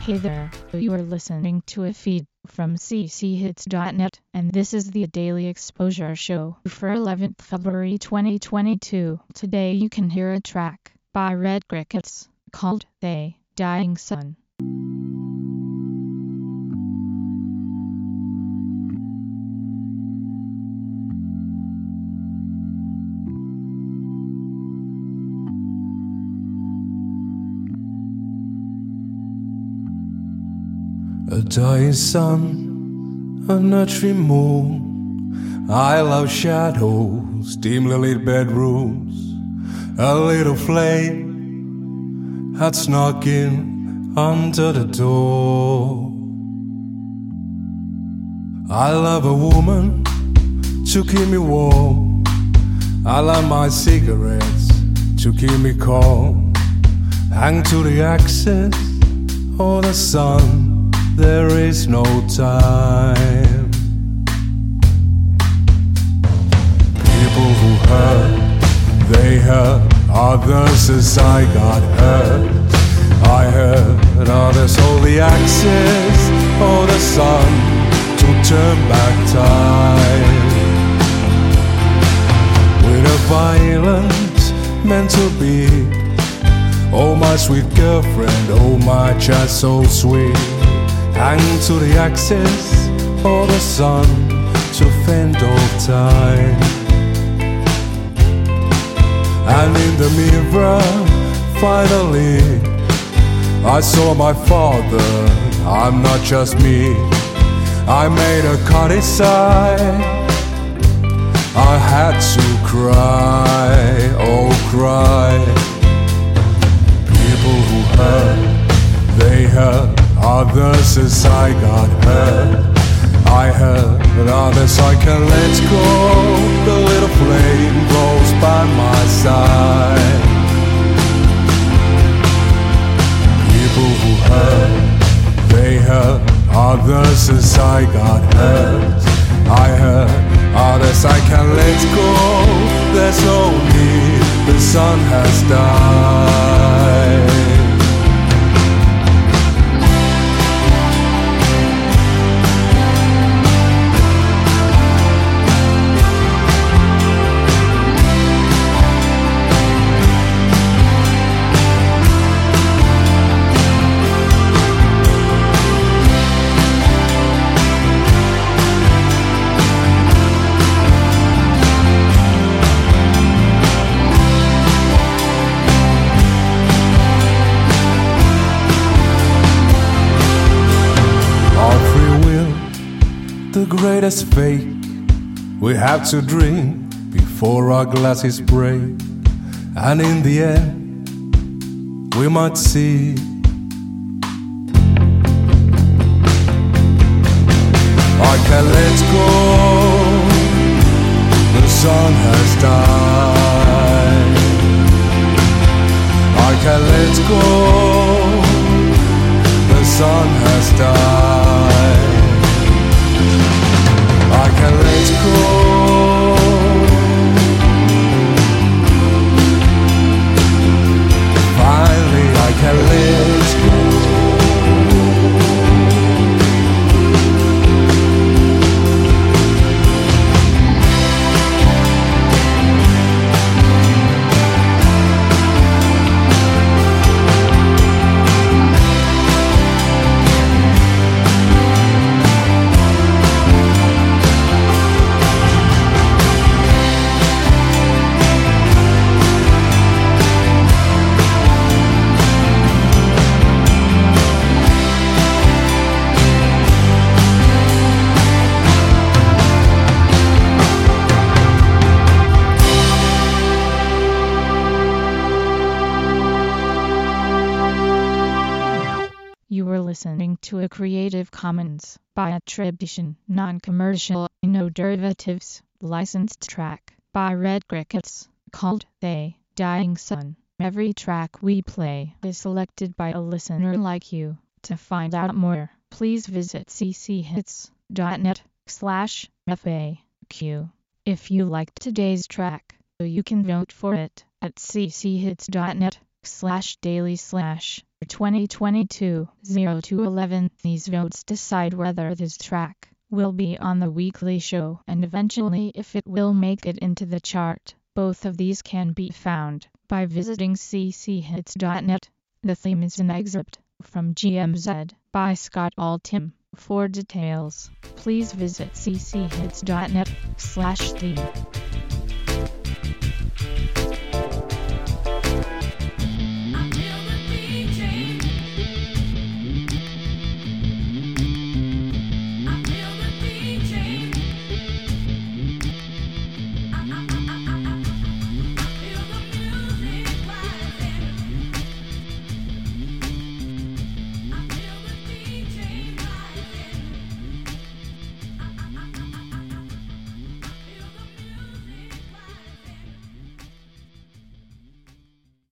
Hey there, you are listening to a feed from cchits.net, and this is the Daily Exposure Show for 11th February 2022. Today you can hear a track by Red Crickets called "They Dying Sun." A dying sun, a nurturing moon. I love shadows, dimly lit bedrooms. A little flame had snuck in under the door. I love a woman to keep me warm. I love my cigarettes to keep me calm. Hang to the axis or the sun. There is no time. People who hurt, they hurt others as I got hurt. I hurt others, hold the axis or the sun to turn back time. With a violent mental beat, oh my sweet girlfriend, oh my child so sweet. Hang to the axis or the sun to fend off time. And in the mirror, finally, I saw my father. I'm not just me. I made a cut inside. I had to cry, oh cry. People who hurt, they hurt others as I got hurt. I hurt others I can let go. The little flame grows by my side. People who hurt, they hurt others as I got hurt. I hurt others I can let go. There's no need, the sun has died. The greatest fate we have to drink before our glasses break, and in the end we might see. I can let go, the sun has died. I can let go, the sun has died. I can let go. Finally, I can let go. You were listening to a Creative Commons by attribution, non-commercial, no derivatives, licensed track by Red Crickets called "They Dying Sun." Every track we play is selected by a listener like you. To find out more, please visit cchits.net/FAQ. If you liked today's track, you can vote for it at cchits.net /daily/2022-0211. These votes decide whether this track will be on the weekly show and eventually if it will make it into the chart. Both of these can be found by visiting cchits.net. The theme is an excerpt from GMZ by Scott Altham. For details, please visit cchits.net/theme.